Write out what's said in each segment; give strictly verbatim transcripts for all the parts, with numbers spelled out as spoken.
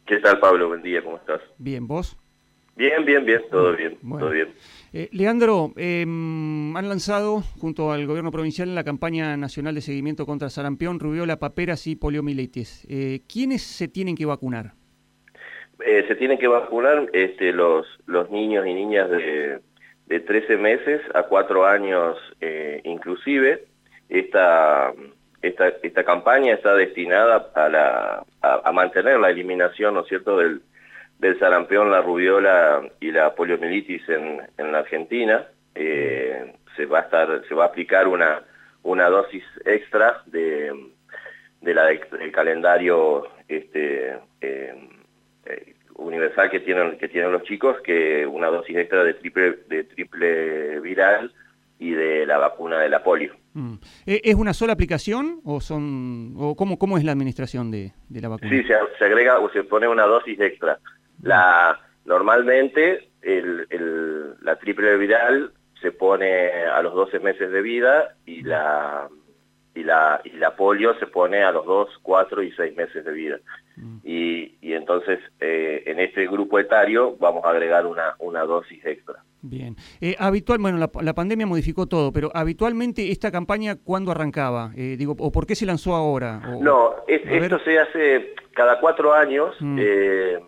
¿Qué tal, Pablo? Buen día, ¿cómo estás? Bien, ¿vos? Bien, bien, bien, todo bien, Bueno. todo bien. Eh, Leandro, eh, han lanzado junto al gobierno provincial la campaña nacional de seguimiento contra sarampión, rubiola, paperas y poliomielitis. Eh, ¿Quiénes se tienen que vacunar? Eh, se tienen que vacunar este, los, los niños y niñas de, de trece meses a cuatro años eh, inclusive. Esta, esta, esta campaña está destinada a, la, a, a mantener la eliminación, ¿no es cierto?, del, del sarampión, la rubiola y la poliomielitis en, en la Argentina. Eh, se va a estar, se va a aplicar una, una dosis extra de, de la del, del calendario este, eh, eh, universal que tienen, que tienen los chicos, que una dosis extra de triple, de triple viral y de la vacuna de la polio. Mm. ¿Es una sola aplicación o son o cómo, cómo es la administración de, de la vacuna? Sí, se, se agrega o se pone una dosis extra. La, normalmente el, el, la triple viral se pone a los doce meses de vida y la, y la, y la polio se pone a los dos, cuatro y seis meses de vida. Mm. Y, y entonces eh, en este grupo etario vamos a agregar una, una dosis extra. Bien. Eh, habitual, bueno, la, la pandemia modificó todo, pero habitualmente esta campaña, ¿cuándo arrancaba? Eh, digo, ¿o por qué se lanzó ahora? O, no, es, esto se hace cada cuatro años, mm. eh,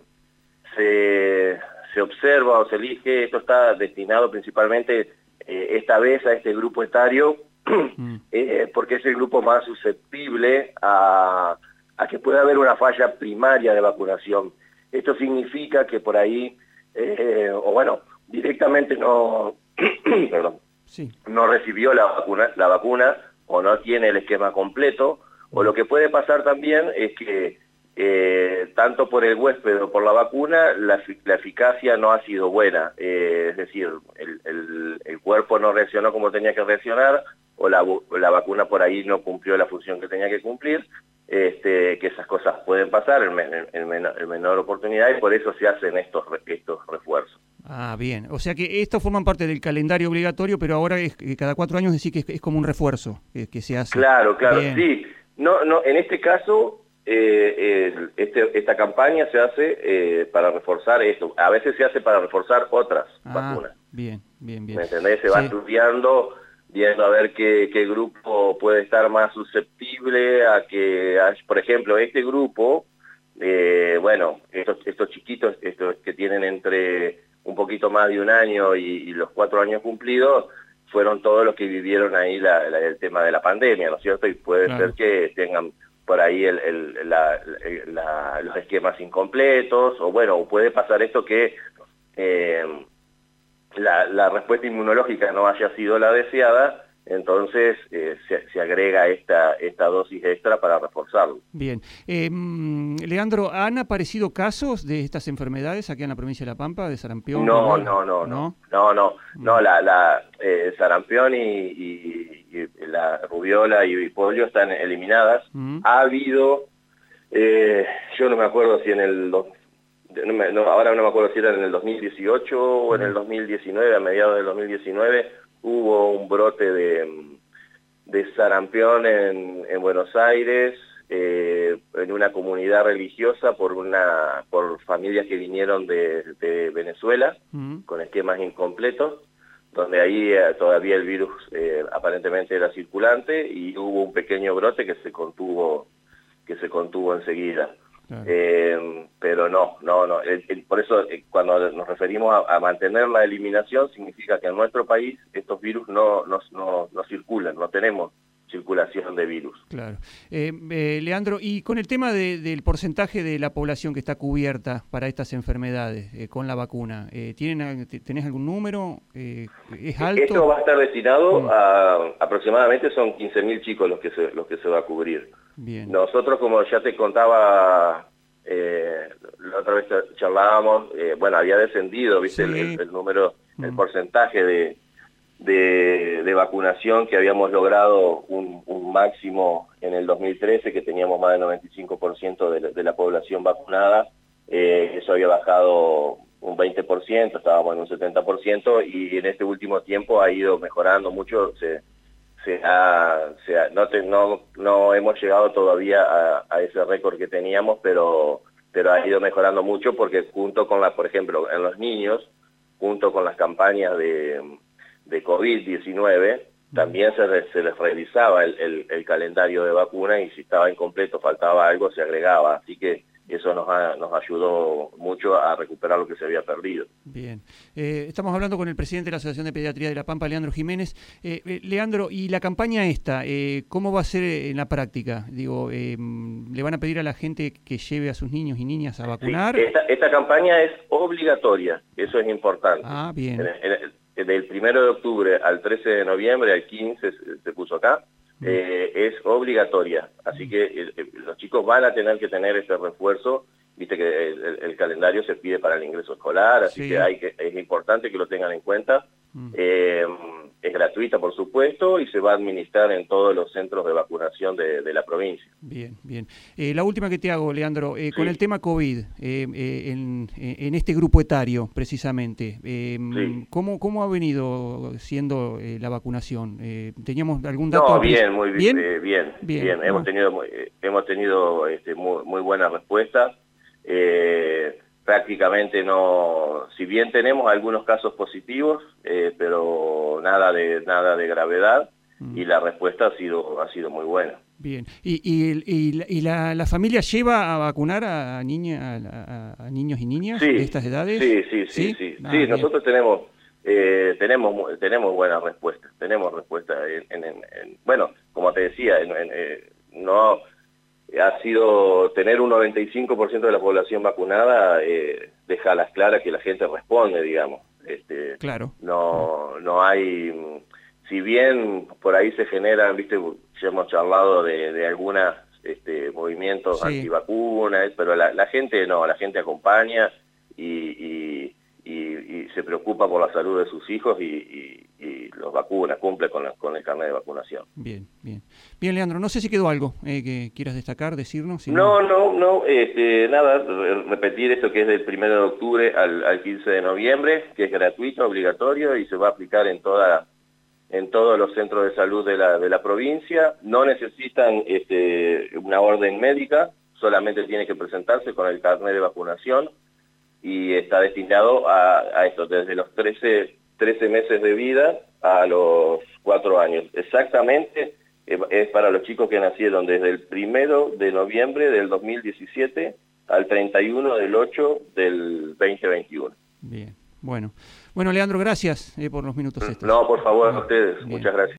se, se observa o se elige, esto está destinado principalmente eh, esta vez a este grupo etario, mm. eh, porque es el grupo más susceptible a, a que pueda haber una falla primaria de vacunación. Esto significa que por ahí, eh, o bueno, directamente no, perdón, sí. no recibió la vacuna, la vacuna o no tiene el esquema completo, o lo que puede pasar también es que eh, tanto por el huésped o por la vacuna la, la eficacia no ha sido buena, eh, es decir, el, el, el cuerpo no reaccionó como tenía que reaccionar, o la, la vacuna por ahí no cumplió la función que tenía que cumplir, este, que esas cosas pueden pasar en, en, en, menor, en menor oportunidad, y por eso se hacen estos, estos refuerzos. Ah, bien. O sea que estos forman parte del calendario obligatorio, pero ahora es cada cuatro años decir que es, es como un refuerzo que, que se hace. Claro, claro, bien. sí. No, no, en este caso, eh, eh, este, esta campaña se hace eh, para reforzar esto. A veces se hace para reforzar otras ah, vacunas. Bien, bien, bien. ¿Me entendés? Se va sí. estudiando, viendo a ver qué, qué grupo puede estar más susceptible a que, a, por ejemplo, este grupo, eh, bueno, estos, estos chiquitos, estos que tienen entre un poquito más de un año y, y los cuatro años cumplidos, fueron todos los que vivieron ahí la, la, el tema de la pandemia, ¿no es cierto? Y puede claro. ser que tengan por ahí el, el, la, la, los esquemas incompletos, o bueno, puede pasar esto que eh, la, la respuesta inmunológica no haya sido la deseada, entonces eh, se, se agrega esta, esta dosis extra para reforzarlo. Bien. Eh, Leandro, ¿han aparecido casos de estas enfermedades aquí en la provincia de La Pampa, de sarampión? No, no, no, no, no, no, no, no, la, la eh, sarampión y, y, y la rubiola y polio están eliminadas. Mm. Ha habido, eh, yo no me acuerdo si en el, no, no, ahora no me acuerdo si era en el dos mil dieciocho o en el dos mil diecinueve, a mediados del dos mil diecinueve, hubo un brote de, de sarampión en, en Buenos Aires, eh, en una comunidad religiosa por una por familias que vinieron de, de Venezuela, mm. con esquemas incompletos, donde ahí eh, todavía el virus eh, aparentemente era circulante, y hubo un pequeño brote que se contuvo, que se contuvo enseguida. Claro. Eh, pero no, no, no. El, el, por eso eh, cuando nos referimos a, a mantener la eliminación, significa que en nuestro país estos virus no, no, no, no circulan, no tenemos circulación de virus. Claro. Eh, eh, Leandro, y con el tema de, del porcentaje de la población que está cubierta para estas enfermedades eh, con la vacuna, eh, ¿tienen, ¿tenés algún número? Eh, ¿Es alto? Esto va a estar destinado mm. a aproximadamente son quince mil chicos los que se, los que se va a cubrir. Bien. Nosotros, como ya te contaba, eh, la otra vez charlábamos, eh, bueno, había descendido, viste, sí. el, el número, mm. el porcentaje de, de, de vacunación, que habíamos logrado un, un máximo en el dos mil trece, que teníamos más del noventa y cinco por ciento de la, de la población vacunada. Eh, eso había bajado un veinte por ciento, estábamos en un setenta por ciento, y en este último tiempo ha ido mejorando mucho. Se, se ha, se ha, no, te, no, no hemos llegado todavía a, a ese récord que teníamos, pero pero ha ido mejorando mucho porque junto con la, por ejemplo, en los niños, junto con las campañas de, de COVID diecinueve, también se, se les revisaba el, el, el calendario de vacunas y si estaba incompleto, faltaba algo, se agregaba. Así que eso nos, ha, nos ayudó mucho a recuperar lo que se había perdido. Bien. Eh, estamos hablando con el presidente de la Asociación de Pediatría de La Pampa, Leandro Jiménez. Eh, eh, Leandro, ¿y la campaña esta, eh, cómo va a ser en la práctica? Digo, eh, ¿le van a pedir a la gente que lleve a sus niños y niñas a vacunar? Sí, esta, esta campaña es obligatoria, eso es importante. Ah, bien. En, en, del primero de octubre al trece de noviembre, al quince se, se puso acá, eh, es obligatoria. Así que eh, los chicos van a tener que tener ese refuerzo. Viste que el, el, el calendario se pide para el ingreso escolar, así sí. que, hay que es importante que lo tengan en cuenta. Mm. Eh, es gratuita, por supuesto, y se va a administrar en todos los centros de vacunación de, de la provincia. Bien, bien. Eh, la última que te hago, Leandro, eh, sí. con el tema COVID, eh, eh, en, en este grupo etario, precisamente, eh, sí. ¿cómo, ¿cómo ha venido siendo eh, la vacunación? Eh, ¿Teníamos algún dato? No, bien, muy bien. Bien, eh, bien, bien. bien. Hemos tenido, eh, hemos tenido este, muy, muy buena respuesta. Eh, prácticamente no, si bien tenemos algunos casos positivos, eh, pero nada de nada de gravedad mm. y la respuesta ha sido ha sido muy buena. Bien. ¿Y, y, y, y la, la familia lleva a vacunar a, niña, a, a, a niños y niñas sí, de estas edades? Sí, sí, sí, sí. Sí, ah, sí nosotros tenemos eh, tenemos tenemos buenas respuestas, tenemos respuestas en, en, en, bueno, como te decía, en, en, eh, no ha sido tener un noventa y cinco por ciento de la población vacunada, eh, deja a las claras que la gente responde, digamos. Este, claro. No, no hay, si bien por ahí se generan, viste, ya hemos charlado de, de algunos este, movimientos sí. antivacunas, pero la, la gente no, la gente acompaña y, y, y, y se preocupa por la salud de sus hijos y, y, y los vacuna, cumple con, la, con el carnet de vacunación. Bien, bien. Bien, Leandro, no sé si quedó algo eh, que quieras destacar, decirnos. Si no, no, no, no este, nada, repetir esto que es del primero de octubre al, al quince de noviembre, que es gratuito, obligatorio y se va a aplicar en toda en todos los centros de salud de la, de la provincia. No necesitan este, una orden médica, solamente tiene que presentarse con el carnet de vacunación y está destinado a, a esto, desde los trece, trece meses de vida a los cuatro años. Exactamente, eh, es para los chicos que nacieron desde el primero de noviembre del dos mil diecisiete al treinta y uno del ocho del veinte veintiuno. Bien, bueno. Bueno, Leandro, gracias eh, por los minutos estos. No, por favor, a ustedes. Bien. Muchas gracias.